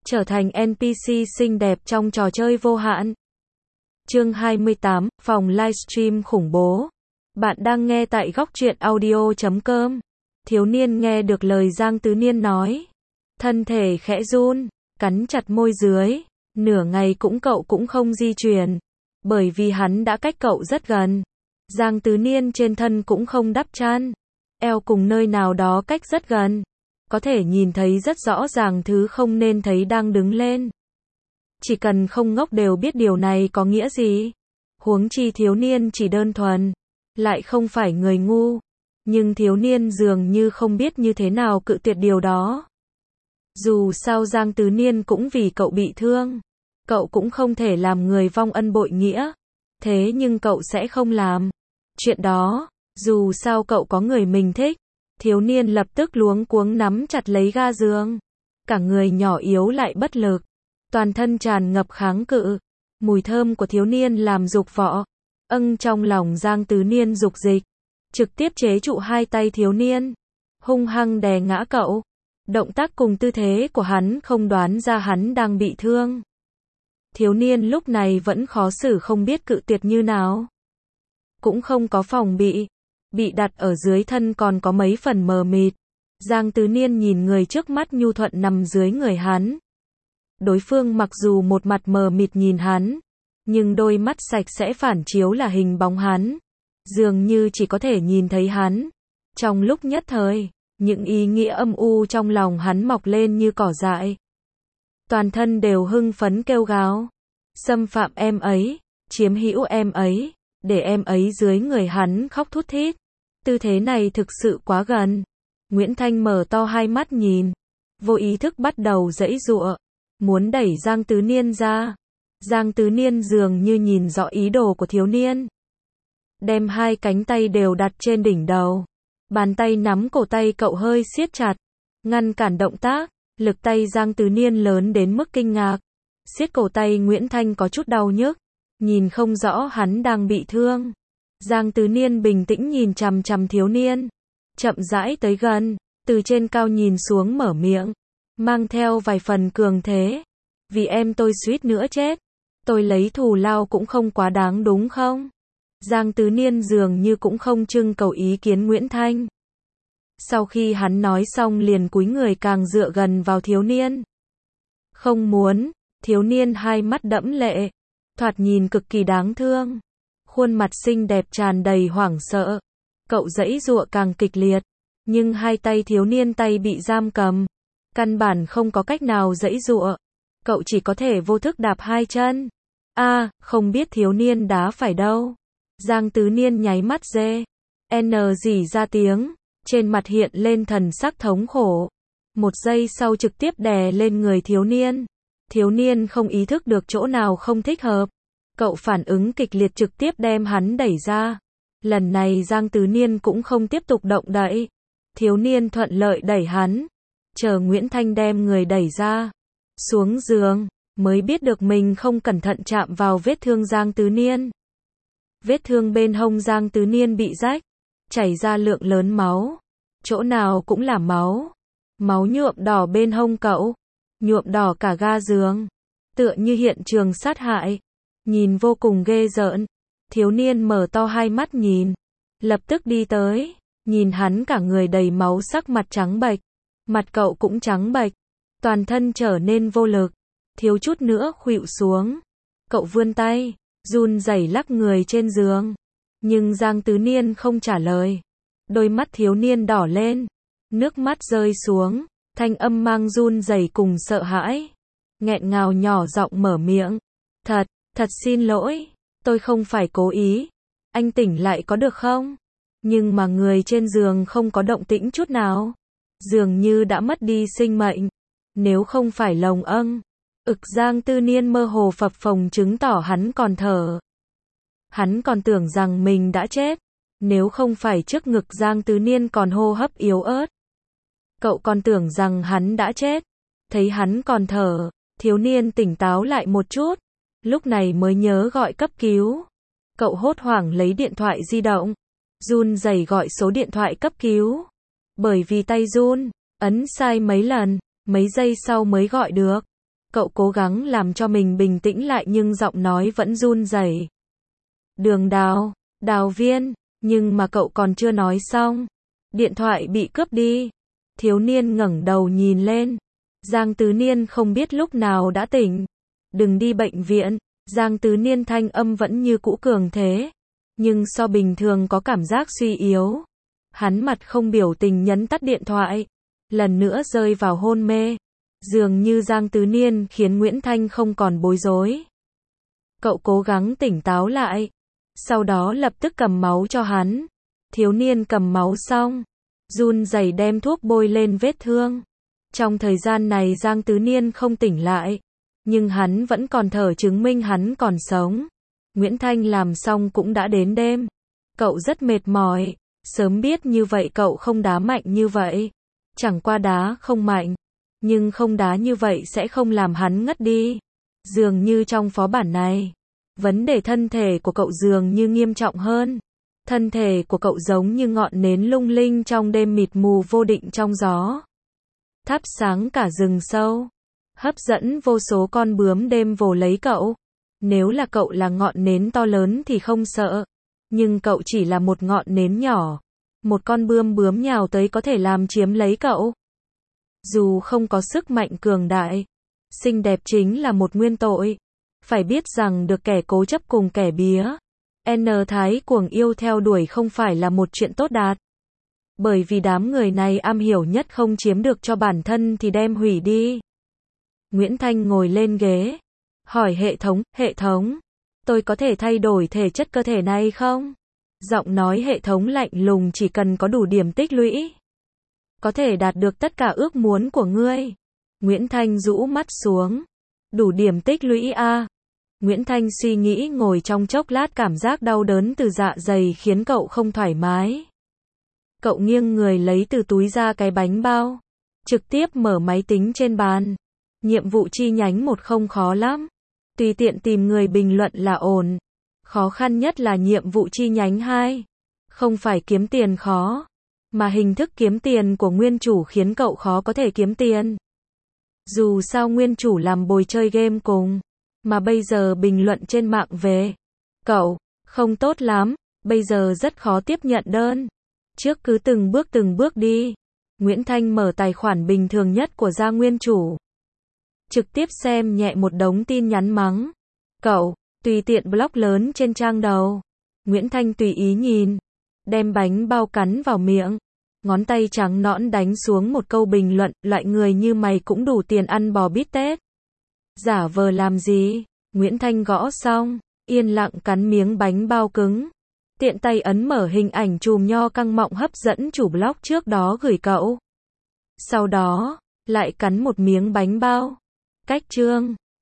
trở thành NPC xinh đẹp trong trò chơi vô hạn. Chương 28, phòng livestream khủng bố. Bạn đang nghe tại góc truyện audio.com. Thiếu niên nghe được lời Giang Tứ Niên nói, thân thể khẽ run, cắn chặt môi dưới, nửa ngày cậu cũng không di chuyển, bởi vì hắn đã cách cậu rất gần. Giang Tứ Niên trên thân cũng không đắp chăn, eo cùng nơi nào đó cách rất gần, có thể nhìn thấy rất rõ ràng thứ không nên thấy đang đứng lên. Chỉ cần không ngốc đều biết điều này có nghĩa gì. Huống chi thiếu niên chỉ đơn thuần, lại không phải người ngu. Nhưng thiếu niên dường như không biết như thế nào cự tuyệt điều đó. Dù sao Giang Tứ Niên cũng vì cậu bị thương. Cậu cũng không thể làm người vong ân bội nghĩa. Thế nhưng cậu sẽ không làm chuyện đó. Dù sao cậu có người mình thích. Thiếu niên lập tức luống cuống nắm chặt lấy ga giường. Cả người nhỏ yếu lại bất lực. Toàn thân tràn ngập kháng cự. Mùi thơm của thiếu niên làm dục vọng. Trong lòng Giang Tứ Niên dục dịch. Trực tiếp chế trụ hai tay thiếu niên. Hung hăng đè ngã cậu. Động tác cùng tư thế của hắn không đoán ra hắn đang bị thương. Thiếu niên lúc này vẫn khó xử không biết cự tuyệt như nào. Cũng không có phòng bị. Bị đặt ở dưới thân còn có mấy phần mờ mịt. Giang Tứ Niên nhìn người trước mắt nhu thuận nằm dưới người hắn. Đối phương mặc dù một mặt mờ mịt nhìn hắn, nhưng đôi mắt sạch sẽ phản chiếu là hình bóng hắn. Dường như chỉ có thể nhìn thấy hắn. Trong lúc nhất thời, những ý nghĩa âm u trong lòng hắn mọc lên như cỏ dại. Toàn thân đều hưng phấn kêu gào. Xâm phạm em ấy, chiếm hữu em ấy, để em ấy dưới người hắn khóc thút thít. Tư thế này thực sự quá gần. Nguyễn Thanh mở to hai mắt nhìn. Vô ý thức bắt đầu giãy giụa. Muốn đẩy Giang Tứ Niên ra. Giang Tứ Niên dường như nhìn rõ ý đồ của thiếu niên. Đem hai cánh tay đều đặt trên đỉnh đầu. Bàn tay nắm cổ tay cậu hơi siết chặt. Ngăn cản động tác. Lực tay Giang Tứ Niên lớn đến mức kinh ngạc. Siết cổ tay Nguyễn Thanh có chút đau nhức. Nhìn không rõ hắn đang bị thương. Giang Tứ Niên bình tĩnh nhìn chằm chằm thiếu niên. Chậm rãi tới gần. Từ trên cao nhìn xuống mở miệng. Mang theo vài phần cường thế. Vì em tôi suýt nữa chết. Tôi lấy thù lao cũng không quá đáng đúng không? Giang Tứ Niên dường như cũng không trưng cầu ý kiến Nguyễn Thanh. Sau khi hắn nói xong liền cúi người càng dựa gần vào thiếu niên. Không muốn. Thiếu niên hai mắt đẫm lệ. Thoạt nhìn cực kỳ đáng thương. Khuôn mặt xinh đẹp tràn đầy hoảng sợ. Cậu giãy giụa càng kịch liệt. Nhưng hai tay thiếu niên tay bị giam cầm. Căn bản không có cách nào giãy giụa. Cậu chỉ có thể vô thức đạp hai chân. Không biết thiếu niên đá phải đâu. Giang Tứ Niên nháy mắt rỉ ra tiếng. Trên mặt hiện lên thần sắc thống khổ. Một giây sau trực tiếp đè lên người thiếu niên. Thiếu niên không ý thức được chỗ nào không thích hợp. Cậu phản ứng kịch liệt trực tiếp đem hắn đẩy ra. Lần này Giang Tứ Niên cũng không tiếp tục động đậy. Thiếu niên thuận lợi đẩy hắn. Chờ Nguyễn Thanh đem người đẩy ra. Xuống giường. Mới biết được mình không cẩn thận chạm vào vết thương Giang Tứ Niên. Vết thương bên hông Giang Tứ Niên bị rách. Chảy ra lượng lớn máu. Chỗ nào cũng là máu. Máu nhuộm đỏ bên hông cậu. Nhuộm đỏ cả ga giường. Tựa như hiện trường sát hại. Nhìn vô cùng ghê rợn. Thiếu niên mở to hai mắt nhìn. Lập tức đi tới. Nhìn hắn cả người đầy máu sắc mặt trắng bệch. Mặt cậu cũng trắng bệch. Toàn thân trở nên vô lực. Thiếu chút nữa khuỵu xuống. Cậu vươn tay. Run rẩy lắc người trên giường. Nhưng Giang Tứ Niên không trả lời. Đôi mắt thiếu niên đỏ lên. Nước mắt rơi xuống. Thanh âm mang run rẩy cùng sợ hãi. Nghẹn ngào nhỏ giọng mở miệng. Thật xin lỗi. Tôi không phải cố ý. Anh tỉnh lại có được không? Nhưng mà người trên giường không có động tĩnh chút nào. Dường như đã mất đi sinh mệnh. Nếu không phải lồng Giang Tứ Niên mơ hồ phập phồng chứng tỏ hắn còn thở. Hắn còn tưởng rằng mình đã chết. Nếu không phải trước ngực Giang Tứ Niên còn hô hấp yếu ớt. Cậu còn tưởng rằng hắn đã chết. Thấy hắn còn thở. Thiếu niên tỉnh táo lại một chút. Lúc này mới nhớ gọi cấp cứu. Cậu hốt hoảng lấy điện thoại di động. Run rẩy gọi số điện thoại cấp cứu. Bởi vì tay run. Ấn sai mấy lần. Mấy giây sau mới gọi được. Cậu cố gắng làm cho mình bình tĩnh lại nhưng giọng nói vẫn run rẩy. Đường Đào, Đào Viên, nhưng mà cậu còn chưa nói xong. Điện thoại bị cướp đi. Thiếu niên ngẩng đầu nhìn lên. Giang Tứ Niên không biết lúc nào đã tỉnh. Đừng đi bệnh viện. Giang Tứ Niên thanh âm vẫn như cũ cường thế. Nhưng so bình thường có cảm giác suy yếu. Hắn mặt không biểu tình nhấn tắt điện thoại. Lần nữa rơi vào hôn mê. Dường như Giang Tứ Niên khiến Nguyễn Thanh không còn bối rối. Cậu cố gắng tỉnh táo lại. Sau đó lập tức cầm máu cho hắn. Thiếu niên cầm máu xong. Run rẩy đem thuốc bôi lên vết thương. Trong thời gian này Giang Tứ Niên không tỉnh lại. Nhưng hắn vẫn còn thở chứng minh hắn còn sống. Nguyễn Thanh làm xong cũng đã đến đêm. Cậu rất mệt mỏi. Sớm biết như vậy cậu không đá mạnh như vậy. Chẳng qua đá không mạnh. Nhưng không đá như vậy sẽ không làm hắn ngất đi. Dường như trong phó bản này, vấn đề thân thể của cậu dường như nghiêm trọng hơn. Thân thể của cậu giống như ngọn nến lung linh trong đêm mịt mù vô định trong gió. Thắp sáng cả rừng sâu. Hấp dẫn vô số con bướm đêm vồ lấy cậu. Nếu là cậu là ngọn nến to lớn thì không sợ. Nhưng cậu chỉ là một ngọn nến nhỏ. Một con bướm nhào tới có thể làm chiếm lấy cậu. Dù không có sức mạnh cường đại, xinh đẹp chính là một nguyên tội. Phải biết rằng được kẻ cố chấp cùng kẻ bía thái cuồng yêu theo đuổi không phải là một chuyện tốt đạt. Bởi vì đám người này am hiểu nhất không chiếm được cho bản thân thì đem hủy đi. Nguyễn Thanh ngồi lên ghế, hỏi hệ thống, tôi có thể thay đổi thể chất cơ thể này không? Giọng nói hệ thống lạnh lùng, chỉ cần có đủ điểm tích lũy, có thể đạt được tất cả ước muốn của ngươi. Nguyễn Thanh rũ mắt xuống. Đủ điểm tích lũy a. Nguyễn Thanh suy nghĩ ngồi trong chốc lát, cảm giác đau đớn từ dạ dày khiến cậu không thoải mái. Cậu nghiêng người lấy từ túi ra cái bánh bao. Trực tiếp mở máy tính trên bàn. Nhiệm vụ chi nhánh 1 không khó lắm. Tùy tiện tìm người bình luận là ổn. Khó khăn nhất là nhiệm vụ chi nhánh 2. Không phải kiếm tiền khó, mà hình thức kiếm tiền của nguyên chủ khiến cậu khó có thể kiếm tiền. Dù sao nguyên chủ làm bồi chơi game cùng, mà bây giờ bình luận trên mạng về cậu không tốt lắm, bây giờ rất khó tiếp nhận đơn. Trước cứ từng bước đi. Nguyễn Thanh mở tài khoản bình thường nhất của gia nguyên chủ. Trực tiếp xem nhẹ một đống tin nhắn mắng cậu, tùy tiện block lớn trên trang đầu. Nguyễn Thanh tùy ý nhìn, đem bánh bao cắn vào miệng. Ngón tay trắng nõn đánh xuống một câu bình luận, loại người như mày cũng đủ tiền ăn bò bít tết. Giả vờ làm gì? Nguyễn Thanh gõ xong, yên lặng cắn miếng bánh bao cứng. Tiện tay ấn mở hình ảnh chùm nho căng mọng hấp dẫn chủ blog trước đó gửi cậu. Sau đó, lại cắn một miếng bánh bao. Cách chương